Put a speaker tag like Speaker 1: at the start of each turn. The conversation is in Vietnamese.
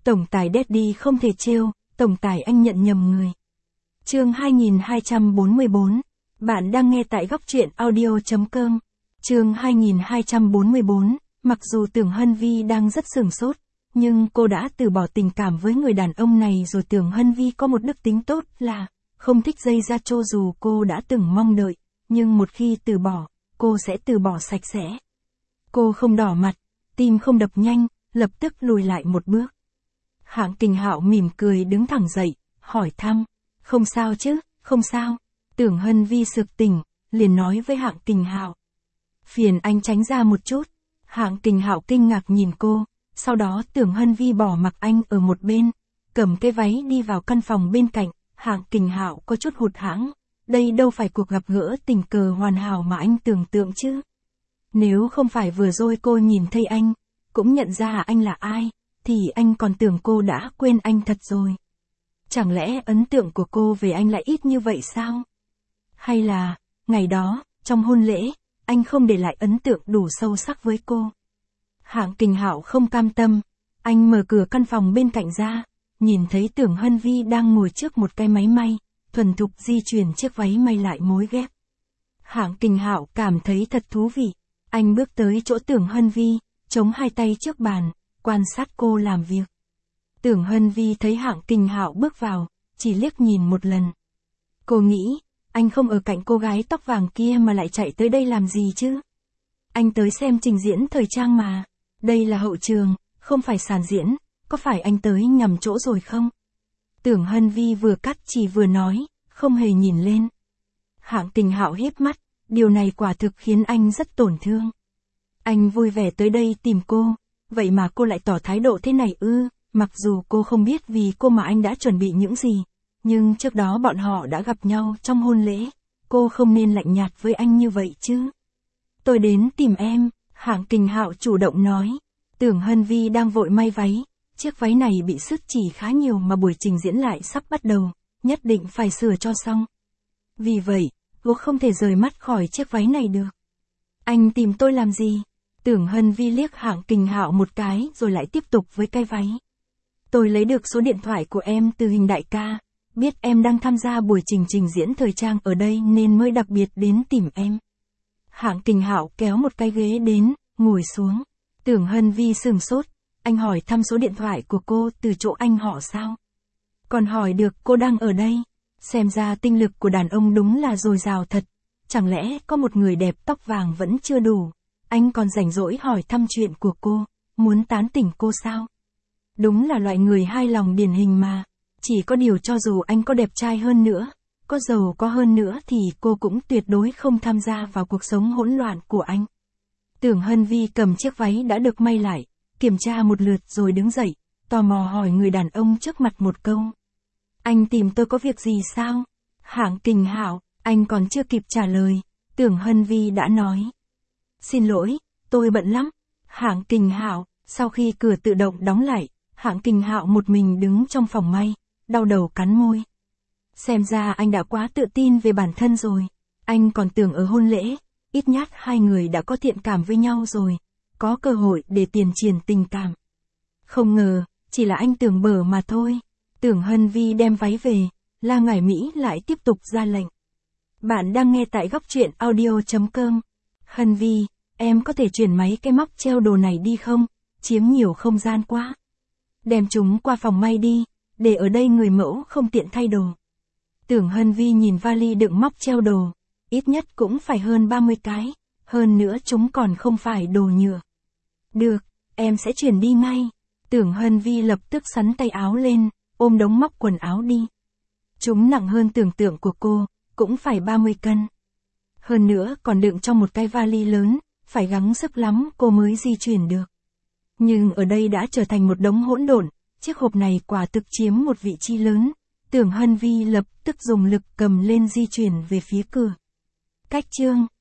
Speaker 1: Tổng tài Daddy không thể trêu, tổng tài anh nhận nhầm người. Chương 2244. Bạn đang nghe tại góc truyện audio.com. Chương 2244. Mặc dù Tưởng Hân Vi đang rất sửng sốt, nhưng cô đã từ bỏ tình cảm với người đàn ông này rồi. Tưởng Hân Vi có một đức tính tốt là không thích dây ra cho dù cô đã từng mong đợi, nhưng một khi từ bỏ, cô sẽ từ bỏ sạch sẽ. Cô không đỏ mặt, tim không đập nhanh, lập tức lùi lại một bước. Hạng Kình Hạo mỉm cười đứng thẳng dậy, hỏi thăm, không sao chứ, không sao. Tưởng Hân Vi sực tỉnh, liền nói với Hạng Kình Hạo, phiền anh tránh ra một chút. Hạng Kình Hạo kinh ngạc nhìn cô, sau đó Tưởng Hân Vi bỏ mặc anh ở một bên, cầm cái váy đi vào căn phòng bên cạnh. Hạng Kình Hạo có chút hụt hẫng, đây đâu phải cuộc gặp gỡ tình cờ hoàn hảo mà anh tưởng tượng chứ. Nếu không phải vừa rồi cô nhìn thấy anh, cũng nhận ra anh là ai, thì anh còn tưởng cô đã quên anh thật rồi. Chẳng lẽ ấn tượng của cô về anh lại ít như vậy sao? Hay là, ngày đó, trong hôn lễ, anh không để lại ấn tượng đủ sâu sắc với cô? Hạng Kình Hạo không cam tâm, anh mở cửa căn phòng bên cạnh ra, nhìn thấy Tưởng Hân Vi đang ngồi trước một cái máy may, thuần thục di chuyển chiếc váy may lại mối ghép. Hạng Kình Hạo cảm thấy thật thú vị, anh bước tới chỗ Tưởng Hân Vi, chống hai tay trước bàn, quan sát cô làm việc. Tưởng Hân Vi thấy Hạng Kình Hạo bước vào, chỉ liếc nhìn một lần. Cô nghĩ, anh không ở cạnh cô gái tóc vàng kia mà lại chạy tới đây làm gì chứ? Anh tới xem trình diễn thời trang mà, đây là hậu trường, không phải sàn diễn, có phải anh tới nhầm chỗ rồi không? Tưởng Hân Vi vừa cắt chỉ vừa nói, không hề nhìn lên. Hạng Kình Hạo híp mắt, điều này quả thực khiến anh rất tổn thương. Anh vui vẻ tới đây tìm cô, vậy mà cô lại tỏ thái độ thế này ư? Mặc dù cô không biết vì cô mà anh đã chuẩn bị những gì, nhưng trước đó bọn họ đã gặp nhau trong hôn lễ, cô không nên lạnh nhạt với anh như vậy chứ. Tôi đến tìm em, Hạng Kình Hạo chủ động nói. Tưởng Hân Vi đang vội may váy, chiếc váy này bị sứt chỉ khá nhiều mà buổi trình diễn lại sắp bắt đầu, nhất định phải sửa cho xong. Vì vậy, cô không thể rời mắt khỏi chiếc váy này được. Anh tìm tôi làm gì? Tưởng Hân Vi liếc Hạng Kình Hạo một cái rồi lại tiếp tục với cái váy. Tôi lấy được số điện thoại của em từ Hình đại ca, biết em đang tham gia buổi trình diễn thời trang ở đây nên mới đặc biệt đến tìm em. Hạng Kình Hạo kéo một cái ghế đến, ngồi xuống. Tưởng Hân Vi sửng sốt, anh hỏi thăm số điện thoại của cô từ chỗ anh họ sao? Còn hỏi được cô đang ở đây, xem ra tinh lực của đàn ông đúng là dồi dào thật, chẳng lẽ có một người đẹp tóc vàng vẫn chưa đủ, anh còn rảnh rỗi hỏi thăm chuyện của cô, muốn tán tỉnh cô sao? Đúng là loại người hai lòng điển hình mà, chỉ có điều cho dù anh có đẹp trai hơn nữa, có giàu có hơn nữa thì cô cũng tuyệt đối không tham gia vào cuộc sống hỗn loạn của anh. Tưởng Hân Vi cầm chiếc váy đã được may lại, kiểm tra một lượt rồi đứng dậy, tò mò hỏi người đàn ông trước mặt một câu. Anh tìm tôi có việc gì sao? Hạng Kình Hạo, anh còn chưa kịp trả lời, Tưởng Hân Vi đã nói. Xin lỗi, tôi bận lắm. Hạng Kình Hạo, sau khi cửa tự động đóng lại, Hạng Kình Hạo một mình đứng trong phòng may, đau đầu cắn môi. Xem ra anh đã quá tự tin về bản thân rồi, anh còn tưởng ở hôn lễ, ít nhất hai người đã có thiện cảm với nhau rồi, có cơ hội để tiền triển tình cảm. Không ngờ, chỉ là anh tưởng bở mà thôi. Tưởng Hân Vi đem váy về, La Ngải Mỹ lại tiếp tục ra lệnh. Bạn đang nghe tại góc truyện audio.com. Hân Vi, em có thể chuyển mấy cái móc treo đồ này đi không? Chiếm nhiều không gian quá. Đem chúng qua phòng may đi, để ở đây người mẫu không tiện thay đồ. Tưởng Hân Vi nhìn vali đựng móc treo đồ, ít nhất cũng phải hơn 30 cái, hơn nữa chúng còn không phải đồ nhựa. Được, em sẽ chuyển đi ngay. Tưởng Hân Vi lập tức xắn tay áo lên, ôm đống móc quần áo đi. Chúng nặng hơn tưởng tượng của cô, cũng phải 30 cân. Hơn nữa còn đựng trong một cái vali lớn, phải gắng sức lắm cô mới di chuyển được. Nhưng ở đây đã trở thành một đống hỗn độn, chiếc hộp này quả thực chiếm một vị trí lớn. Tưởng Hân Vi lập tức dùng lực cầm lên di chuyển về phía cửa. Cách chương